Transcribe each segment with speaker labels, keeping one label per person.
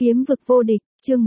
Speaker 1: Kiếm vực vô địch, chương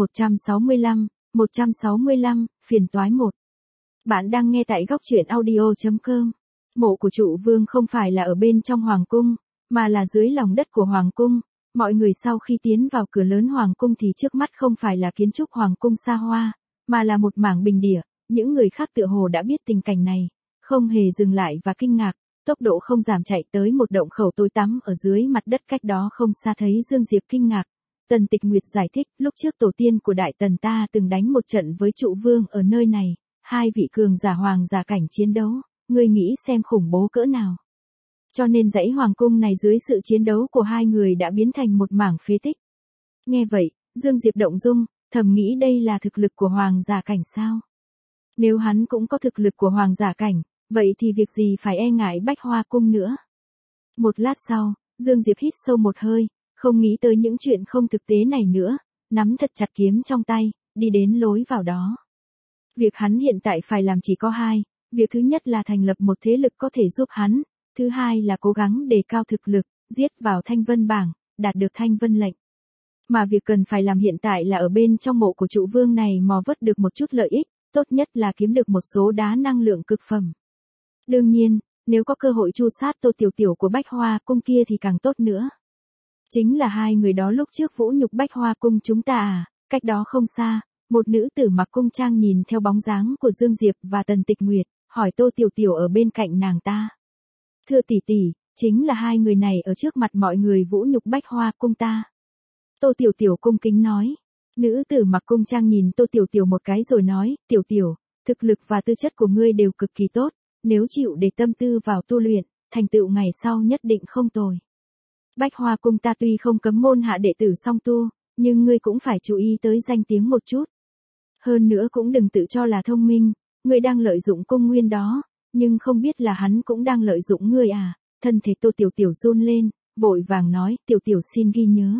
Speaker 1: 165, phiền toái 1. Bạn đang nghe tại góc truyện audio.com. Mộ của Trụ Vương không phải là ở bên trong Hoàng cung, mà là dưới lòng đất của Hoàng cung. Mọi người sau khi tiến vào cửa lớn Hoàng cung thì trước mắt không phải là kiến trúc Hoàng cung xa hoa, mà là một mảng bình địa. Những người khác tựa hồ đã biết tình cảnh này, không hề dừng lại và kinh ngạc, tốc độ không giảm chạy tới một động khẩu tối tăm ở dưới mặt đất cách đó không xa. Thấy Dương Diệp kinh ngạc, Tần Tịch Nguyệt giải thích, lúc trước tổ tiên của Đại Tần ta từng đánh một trận với Trụ Vương ở nơi này, hai vị cường giả hoàng giả cảnh chiến đấu, ngươi nghĩ xem khủng bố cỡ nào. Cho nên dãy hoàng cung này dưới sự chiến đấu của hai người đã biến thành một mảng phế tích. Nghe vậy, Dương Diệp động dung, thầm nghĩ đây là thực lực của hoàng giả cảnh sao? Nếu hắn cũng có thực lực của hoàng giả cảnh, vậy thì việc gì phải e ngại Bách Hoa cung nữa? Một lát sau, Dương Diệp hít sâu một hơi, không nghĩ tới những chuyện không thực tế này nữa, nắm thật chặt kiếm trong tay, đi đến lối vào đó. Việc hắn hiện tại phải làm chỉ có hai, việc thứ nhất là thành lập một thế lực có thể giúp hắn, thứ hai là cố gắng đề cao thực lực, giết vào Thanh Vân bảng, đạt được Thanh Vân lệnh. Mà việc cần phải làm hiện tại là ở bên trong mộ của Trụ Vương này mò vớt được một chút lợi ích, tốt nhất là kiếm được một số đá năng lượng cực phẩm. Đương nhiên, nếu có cơ hội tru sát Tô Tiểu Tiểu của Bách Hoa cung kia thì càng tốt nữa. Chính là hai người đó lúc trước vũ nhục Bách Hoa cung chúng ta à? Cách đó không xa, một nữ tử mặc cung trang nhìn theo bóng dáng của Dương Diệp và Tần Tịch Nguyệt, hỏi Tô Tiểu Tiểu ở bên cạnh nàng ta. Thưa tỷ tỷ, chính là hai người này ở trước mặt mọi người vũ nhục Bách Hoa cung ta. Tô Tiểu Tiểu cung kính nói. Nữ tử mặc cung trang nhìn Tô Tiểu Tiểu một cái rồi nói, Tiểu Tiểu, thực lực và tư chất của ngươi đều cực kỳ tốt, nếu chịu để tâm tư vào tu luyện, thành tựu ngày sau nhất định không tồi. Bách Hoa cung ta tuy không cấm môn hạ đệ tử song tu, nhưng ngươi cũng phải chú ý tới danh tiếng một chút. Hơn nữa cũng đừng tự cho là thông minh, ngươi đang lợi dụng cung nguyên đó, nhưng không biết là hắn cũng đang lợi dụng ngươi à. Thân thể Tô Tiểu Tiểu run lên, vội vàng nói, Tiểu Tiểu xin ghi nhớ.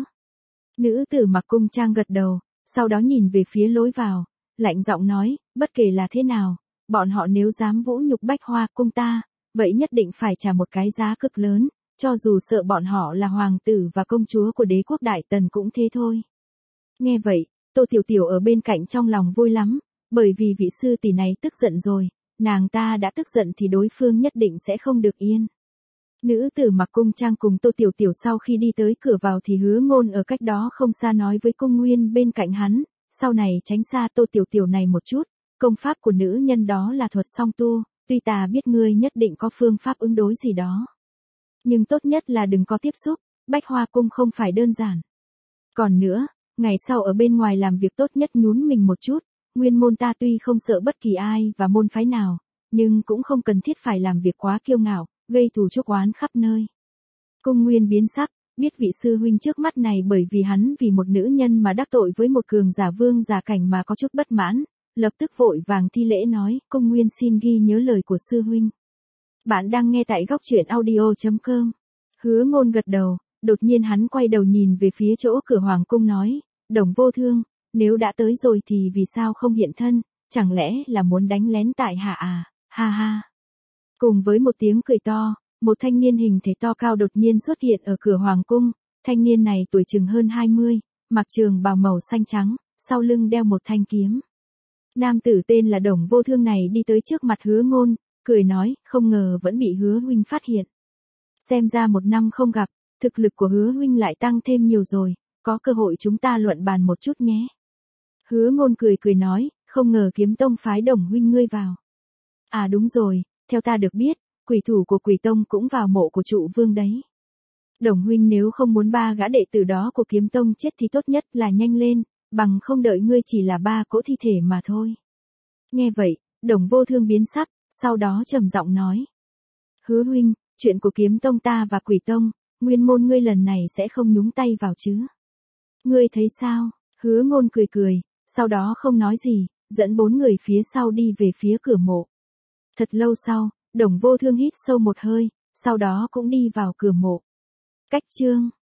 Speaker 1: Nữ tử mặc cung trang gật đầu, sau đó nhìn về phía lối vào, lạnh giọng nói, bất kể là thế nào, bọn họ nếu dám vũ nhục Bách Hoa cung ta, vậy nhất định phải trả một cái giá cực lớn. Cho dù sợ bọn họ là hoàng tử và công chúa của đế quốc Đại Tần cũng thế thôi. Nghe vậy, Tô Tiểu Tiểu ở bên cạnh trong lòng vui lắm, bởi vì vị sư tỷ này tức giận rồi, nàng ta đã tức giận thì đối phương nhất định sẽ không được yên. Nữ tử mặc cung trang cùng Tô Tiểu Tiểu sau khi đi tới cửa vào thì Hứa Ngôn ở cách đó không xa nói với Cung Nguyên bên cạnh hắn, sau này tránh xa Tô Tiểu Tiểu này một chút, công pháp của nữ nhân đó là thuật song tu, tuy ta biết ngươi nhất định có phương pháp ứng đối gì đó. Nhưng tốt nhất là đừng có tiếp xúc, Bách Hoa cung không phải đơn giản. Còn nữa, ngày sau ở bên ngoài làm việc tốt nhất nhún mình một chút, nguyên môn ta tuy không sợ bất kỳ ai và môn phái nào, nhưng cũng không cần thiết phải làm việc quá kiêu ngạo, gây thù chuốc oán khắp nơi. Cung Nguyên biến sắc, biết vị sư huynh trước mắt này bởi vì hắn vì một nữ nhân mà đắc tội với một cường giả vương giả cảnh mà có chút bất mãn, lập tức vội vàng thi lễ nói, Cung Nguyên xin ghi nhớ lời của sư huynh. Bạn đang nghe tại góc truyện audio.com. Hứa Ngôn gật đầu, đột nhiên hắn quay đầu nhìn về phía chỗ cửa hoàng cung nói, Đồng Vô Thương, nếu đã tới rồi thì vì sao không hiện thân, chẳng lẽ là muốn đánh lén tại hạ à, ha ha. Cùng với một tiếng cười to, một thanh niên hình thể to cao đột nhiên xuất hiện ở cửa hoàng cung, thanh niên này tuổi chừng hơn 20, mặc trường bào màu xanh trắng, sau lưng đeo một thanh kiếm. Nam tử tên là Đồng Vô Thương này đi tới trước mặt Hứa Ngôn, cười nói, không ngờ vẫn bị Hứa huynh phát hiện. Xem ra một năm không gặp, thực lực của Hứa huynh lại tăng thêm nhiều rồi, có cơ hội chúng ta luận bàn một chút nhé. Hứa Ngôn cười nói, không ngờ Kiếm Tông phái Đồng huynh ngươi vào. À đúng rồi, theo ta được biết, quỷ thủ của Quỷ Tông cũng vào mộ của Trụ Vương đấy. Đồng huynh nếu không muốn ba gã đệ tử đó của Kiếm Tông chết thì tốt nhất là nhanh lên, bằng không đợi ngươi chỉ là ba cỗ thi thể mà thôi. Nghe vậy, Đồng Vô Thương biến sắc, sau đó trầm giọng nói. Hứa huynh, chuyện của Kiếm Tông ta và Quỷ Tông, nguyên môn ngươi lần này sẽ không nhúng tay vào chứ? Ngươi thấy sao? Hứa Ngôn cười, sau đó không nói gì, dẫn bốn người phía sau đi về phía cửa mộ. Thật lâu sau, Đồng Vô Thương hít sâu một hơi, sau đó cũng đi vào cửa mộ. Cách chương